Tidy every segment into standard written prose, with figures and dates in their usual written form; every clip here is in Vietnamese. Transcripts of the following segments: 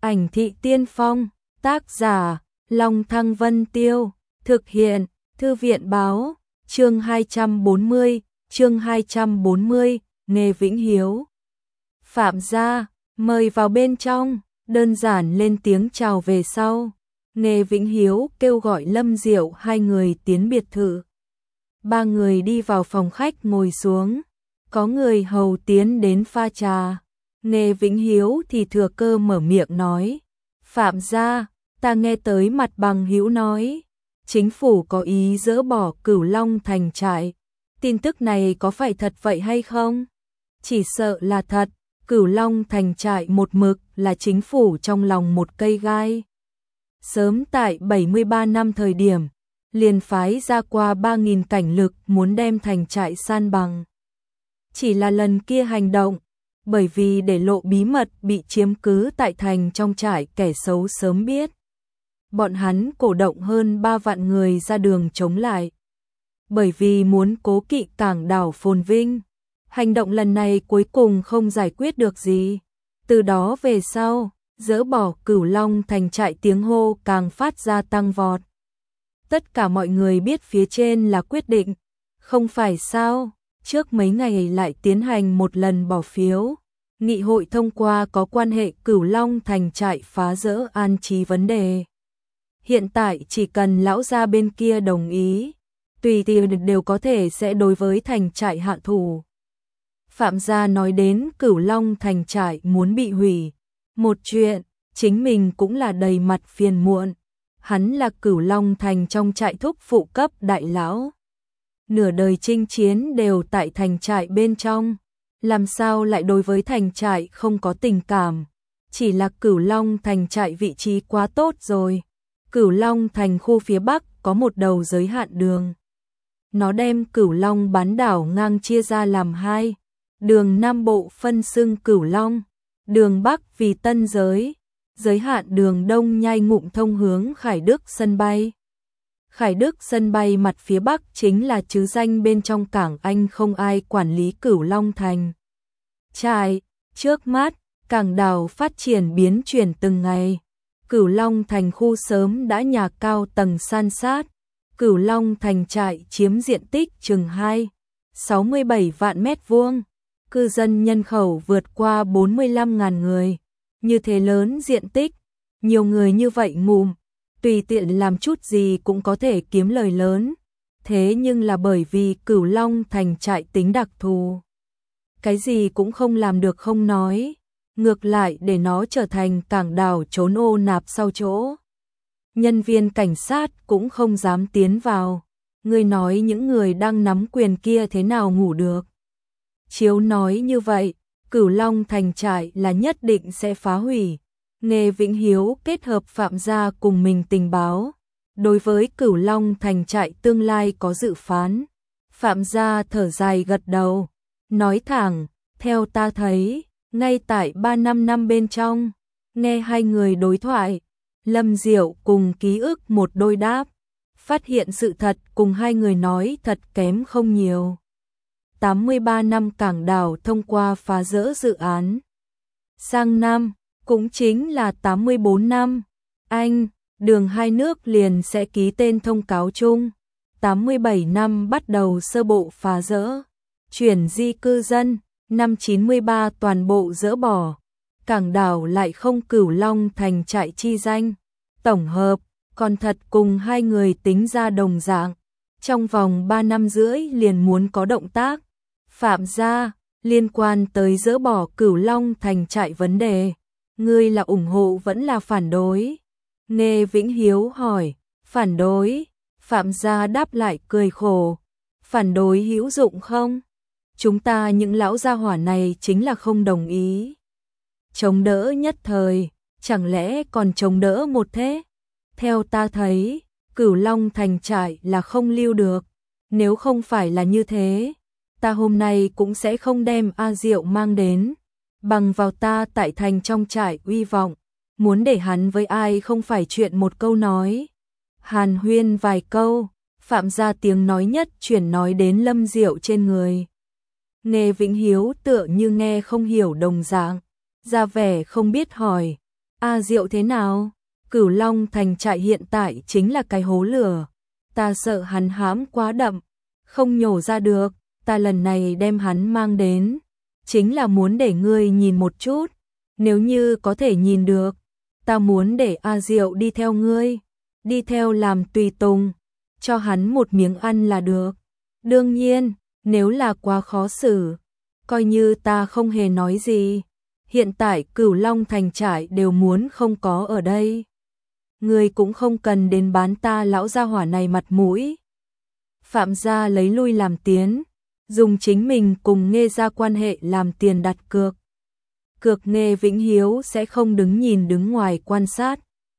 Ảnh thị tiên phong, tác giả, Long Thăng Vân Tiêu, thực hiện, Thư viện báo, chương 240, Nghê Vĩnh Hiếu. Phạm gia, mời vào bên trong, đơn giản lên tiếng chào về sau. Nghê Vĩnh Hiếu kêu gọi Lâm Diệu hai người tiến biệt thự. Ba người đi vào phòng khách ngồi xuống, có người hầu tiến đến pha trà. Nghê Vĩnh Hiếu thì thừa cơ mở miệng nói, Phạm gia, ta nghe tới Mặt Bằng Hữu nói, chính phủ có ý dỡ bỏ Cửu Long thành trại. Tin tức này có phải thật vậy hay không? Chỉ sợ là thật, Cửu Long thành trại một mực là chính phủ trong lòng một cây gai. Sớm tại 73 năm thời điểm, liền phái ra qua 3.000 cảnh lực muốn đem thành trại san bằng. Chỉ là lần kia hành động, bởi vì để lộ bí mật bị chiếm cứ tại thành trong trại kẻ xấu sớm biết. Bọn hắn cổ động hơn 3 vạn người ra đường chống lại. Bởi vì muốn cố kỵ cảng đảo phồn vinh, hành động lần này cuối cùng không giải quyết được gì. Từ đó về sau, dỡ bỏ Cửu Long thành trại tiếng hô càng phát ra tăng vọt. Tất cả mọi người biết phía trên là quyết định, không phải sao? Trước mấy ngày lại tiến hành một lần bỏ phiếu, nghị hội thông qua có quan hệ Cửu Long thành trại phá dỡ an trí vấn đề. Hiện tại chỉ cần lão gia bên kia đồng ý, tùy tiện đều có thể sẽ đối với thành trại hạ thủ. Phạm gia nói đến Cửu Long thành trại muốn bị hủy, một chuyện, chính mình cũng là đầy mặt phiền muộn. Hắn là Cửu Long thành trong trại thúc phụ cấp đại lão. Nửa đời chinh chiến đều tại thành trại bên trong, làm sao lại đối với thành trại không có tình cảm, chỉ là Cửu Long thành trại vị trí quá tốt rồi. Cửu Long thành khu phía Bắc có một đầu giới hạn đường. Nó đem Cửu Long bán đảo ngang chia ra làm hai, đường Nam Bộ phân xưng Cửu Long, đường Bắc vì Tân Giới, giới hạn đường Đông Nhai Ngụm thông hướng Khải Đức sân bay. Khải Đức sân bay mặt phía Bắc chính là chứ danh bên trong cảng Anh không ai quản lý Cửu Long thành trại. Trước mắt, cảng đảo phát triển biến chuyển từng ngày. Cửu Long thành khu sớm đã nhà cao tầng san sát. Cửu Long thành trại chiếm diện tích chừng 67 vạn mét vuông. Cư dân nhân khẩu vượt qua 45.000 người. Như thế lớn diện tích, nhiều người như vậy ngụm, tùy tiện làm chút gì cũng có thể kiếm lời lớn. Thế nhưng là bởi vì Cửu Long thành trại tính đặc thù, cái gì cũng không làm được không nói, ngược lại để nó trở thành cảng đảo trốn ô nạp sau chỗ. Nhân viên cảnh sát cũng không dám tiến vào. Ngươi nói những người đang nắm quyền kia thế nào ngủ được? Chiếu nói như vậy, Cửu Long thành trại là nhất định sẽ phá hủy. Nghê Vĩnh Hiếu kết hợp Phạm gia cùng mình tình báo, đối với Cửu Long thành trại tương lai có dự phán. Phạm gia thở dài gật đầu, nói thẳng, theo ta thấy, ngay tại 3-5 năm bên trong, nghe hai người đối thoại, Lâm Diệu cùng ký ức một đôi đáp, phát hiện sự thật cùng hai người nói thật kém không nhiều. 83 năm cảng đảo thông qua phá dỡ dự án. Sang năm, cũng chính là 84 năm, Anh, đường hai nước liền sẽ ký tên thông cáo chung. 87 năm bắt đầu sơ bộ phá dỡ, chuyển di cư dân, năm 93 toàn bộ dỡ bỏ. Cảng đảo lại không Cửu Long thành trại chi danh. Tổng hợp, còn thật cùng hai người tính ra đồng dạng. Trong vòng 3 năm rưỡi liền muốn có động tác. Phạm gia, liên quan tới dỡ bỏ Cửu Long thành trại vấn đề, ngươi là ủng hộ vẫn là phản đối? Nghê Vĩnh Hiếu hỏi. Phản đối. Phạm gia đáp lại cười khổ. Phản đối hữu dụng không? Chúng ta những lão gia hỏa này chính là không đồng ý. Chống đỡ nhất thời, chẳng lẽ còn chống đỡ một thế? Theo ta thấy, Cửu Long thành trại là không lưu được. Nếu không phải là như thế, ta hôm nay cũng sẽ không đem A Diệu mang đến. Bằng vào ta tại thành trong trại uy vọng, muốn để hắn với ai không phải chuyện một câu nói. Hàn huyên vài câu, Phạm gia tiếng nói nhất chuyển nói đến Lâm Diệu trên người. Nghê Vĩnh Hiếu tựa như nghe không hiểu đồng dạng, ra vẻ không biết hỏi. A Diệu thế nào? Cửu Long Thành trại hiện tại chính là cái hố lửa. Ta sợ hắn hãm quá đậm, không nhổ ra được. Ta lần này đem hắn mang đến, chính là muốn để ngươi nhìn một chút. Nếu như có thể nhìn được, ta muốn để A Diệu đi theo ngươi, đi theo làm tùy tùng, cho hắn một miếng ăn là được. Đương nhiên, nếu là quá khó xử, coi như ta không hề nói gì. Hiện tại Cửu Long Thành trại đều muốn không có ở đây. Ngươi cũng không cần đến bán ta lão gia hỏa này mặt mũi. Phạm gia lấy lui làm tiến, dùng chính mình cùng Nghê gia quan hệ làm tiền đặt cược. Cược Nghê Vĩnh Hiếu sẽ không đứng nhìn đứng ngoài quan sát.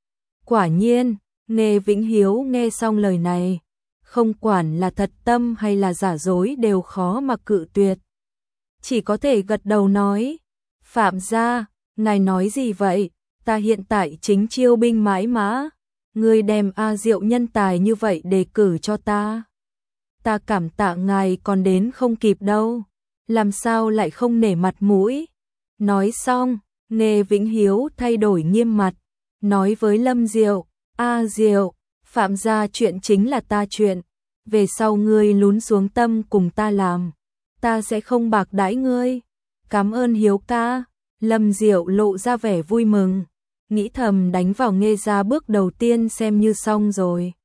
Quả nhiên, Nghê Vĩnh Hiếu nghe xong lời này, không quản là thật tâm hay là giả dối đều khó mà cự tuyệt. Chỉ có thể gật đầu nói, Phạm gia, ngài nói gì vậy? Ta hiện tại chính chiêu binh mãi mã, ngươi đem A Diệu nhân tài như vậy đề cử cho ta. Ta cảm tạ ngài còn đến không kịp đâu, làm sao lại không nể mặt mũi. Nói xong, Nghê Vĩnh Hiếu thay đổi nghiêm mặt, nói với Lâm Diệu, A Diệu, Phạm gia chuyện chính là ta chuyện, về sau ngươi lún xuống tâm cùng ta làm, ta sẽ không bạc đãi ngươi. Cảm ơn Hiếu ca. Lâm Diệu lộ ra vẻ vui mừng, nghĩ thầm đánh vào Nghê gia bước đầu tiên xem như xong rồi.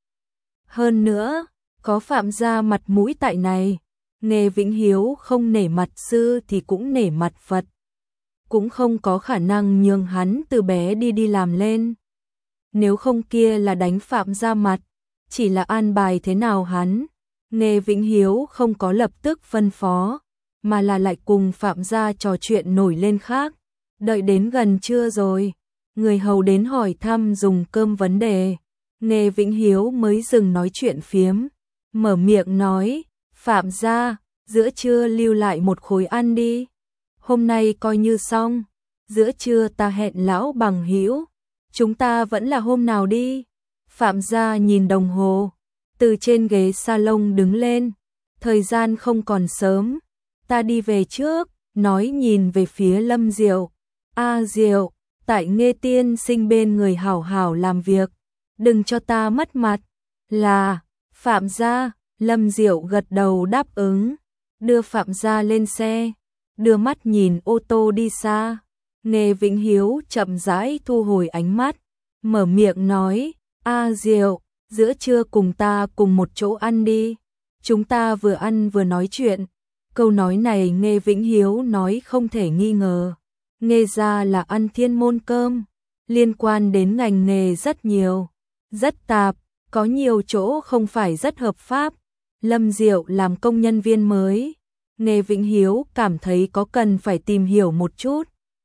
Hơn nữa, có Phạm gia mặt mũi tại này, Nghê Vĩnh Hiếu không nể mặt sư thì cũng nể mặt Phật. Cũng không có khả năng nhường hắn từ bé đi làm lên. Nếu không kia là đánh Phạm gia mặt, chỉ là an bài thế nào hắn. Nghê Vĩnh Hiếu không có lập tức phân phó, mà là lại cùng Phạm gia trò chuyện nổi lên khác. Đợi đến gần trưa rồi, người hầu đến hỏi thăm dùng cơm vấn đề. Nghê Vĩnh Hiếu mới dừng nói chuyện phiếm, mở miệng nói, Phạm gia, giữa trưa lưu lại một khối ăn đi. Hôm nay coi như xong, giữa trưa ta hẹn lão bằng hữu, chúng ta vẫn là hôm nào đi. Phạm gia nhìn đồng hồ, từ trên ghế salon đứng lên, thời gian không còn sớm, ta đi về trước, nói nhìn về phía Lâm Diệu. A Diệu, tại Nghê tiên sinh bên người hảo hảo làm việc, đừng cho ta mất mặt. Là, Phạm gia. Lâm Diệu gật đầu đáp ứng, đưa Phạm gia lên xe, đưa mắt nhìn ô tô đi xa. Nghê Vĩnh Hiếu chậm rãi thu hồi ánh mắt, mở miệng nói, A Diệu, giữa trưa cùng ta cùng một chỗ ăn đi. Chúng ta vừa ăn vừa nói chuyện. Câu nói này Nghê Vĩnh Hiếu nói không thể nghi ngờ. Nghê gia là ăn thiên môn cơm, liên quan đến ngành nghề rất nhiều, rất tạp, có nhiều chỗ không phải rất hợp pháp. Lâm Diệu làm công nhân viên mới, Nghê Vĩnh Hiếu cảm thấy có cần phải tìm hiểu một chút.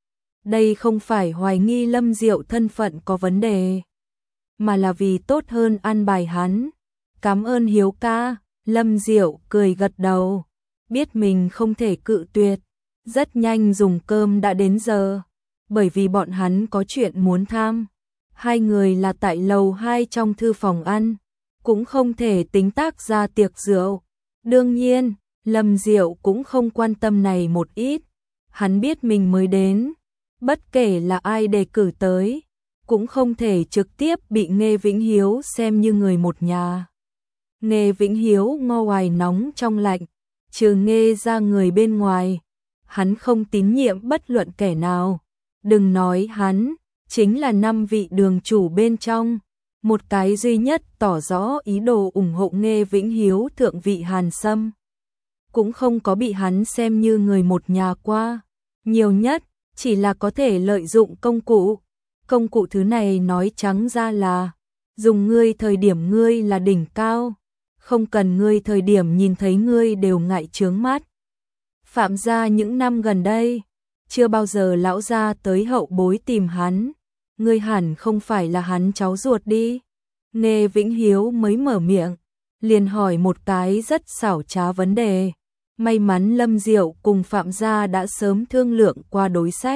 Đây không phải hoài nghi Lâm Diệu thân phận có vấn đề, mà là vì tốt hơn an bài hắn. Cảm ơn Hiếu ca. Lâm Diệu cười gật đầu, biết mình không thể cự tuyệt. Rất nhanh dùng cơm đã đến giờ, bởi vì bọn hắn có chuyện muốn tham. Hai người là tại lầu 2 trong thư phòng ăn, cũng không thể tính tác ra tiệc rượu. Đương nhiên, Lâm Diệu cũng không quan tâm này một ít. Hắn biết mình mới đến, bất kể là ai đề cử tới, cũng không thể trực tiếp bị Nghê Vĩnh Hiếu xem như người một nhà. Nghê Vĩnh Hiếu ngo ngoài nóng trong lạnh, trừ Nghê ra người bên ngoài, hắn không tín nhiệm bất luận kẻ nào. Đừng nói hắn, chính là 5 vị đường chủ bên trong, một cái duy nhất tỏ rõ ý đồ ủng hộ Nghê Vĩnh Hiếu thượng vị Hàn Sâm, cũng không có bị hắn xem như người một nhà qua. Nhiều nhất, chỉ là có thể lợi dụng công cụ. Công cụ thứ này nói trắng ra là, dùng ngươi thời điểm ngươi là đỉnh cao, không cần ngươi thời điểm nhìn thấy ngươi đều ngại chướng mắt. Phạm gia những năm gần đây, chưa bao giờ lão gia tới hậu bối tìm hắn. Ngươi hẳn không phải là hắn cháu ruột đi. Nghê Vĩnh Hiếu mới mở miệng, liền hỏi một cái rất xảo trá vấn đề. May mắn Lâm Diệu cùng Phạm gia đã sớm thương lượng qua đối sách.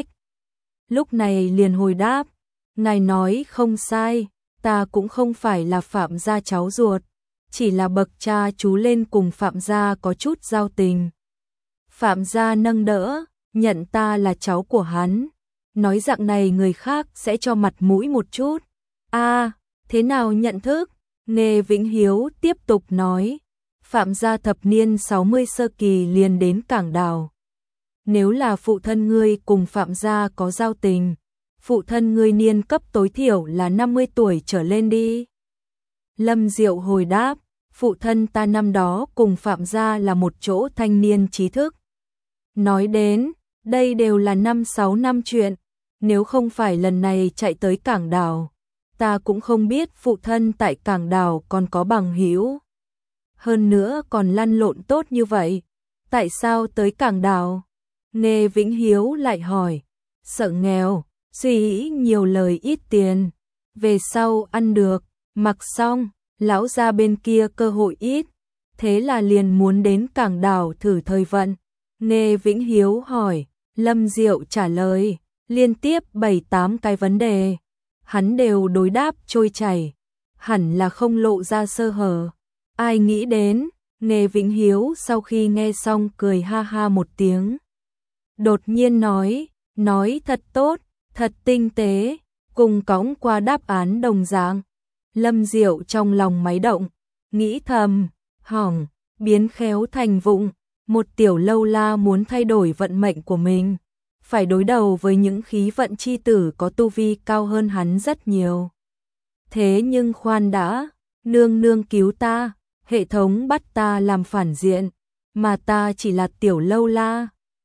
Lúc này liền hồi đáp, ngài nói không sai, ta cũng không phải là Phạm gia cháu ruột, chỉ là bậc cha chú lên cùng Phạm gia có chút giao tình. Phạm gia nâng đỡ, nhận ta là cháu của hắn. nói dạng này người khác sẽ cho mặt mũi một chút. Thế nào nhận thức? Nghê Vĩnh Hiếu tiếp tục nói, Phạm gia thập niên 60 sơ kỳ liền đến Cảng Đào. Nếu là phụ thân ngươi cùng Phạm gia có giao tình, phụ thân ngươi niên cấp tối thiểu là 50 tuổi trở lên đi. Lâm Diệu hồi đáp, phụ thân ta năm đó cùng Phạm gia là một chỗ thanh niên trí thức. Nói đến, đây đều là 5-6 năm chuyện, nếu không phải lần này chạy tới Cảng Đào, ta cũng không biết phụ thân tại Cảng Đào còn có bằng hữu. Hơn nữa còn lăn lộn tốt như vậy, tại sao tới Cảng Đào? Nghê Vĩnh Hiếu lại hỏi, sợ nghèo, suy nghĩ nhiều lời ít tiền, về sau ăn được, mặc xong, lão gia bên kia cơ hội ít, thế là liền muốn đến Cảng Đào thử thời vận. Nghê Vĩnh Hiếu hỏi, Lâm Diệu trả lời, liên tiếp 7-8 cái vấn đề, hắn đều đối đáp trôi chảy, hẳn là không lộ ra sơ hở. Ai nghĩ đến, Nghê Vĩnh Hiếu sau khi nghe xong cười ha ha một tiếng. Đột nhiên nói thật tốt, thật tinh tế, cùng cõng qua đáp án đồng dạng. Lâm Diệu trong lòng máy động, nghĩ thầm, hỏng, biến khéo thành vụng, một tiểu lâu la muốn thay đổi vận mệnh của mình, phải đối đầu với những khí vận chi tử có tu vi cao hơn hắn rất nhiều. Thế nhưng khoan đã, nương nương cứu ta, hệ thống bắt ta làm phản diện, mà ta chỉ là tiểu lâu la,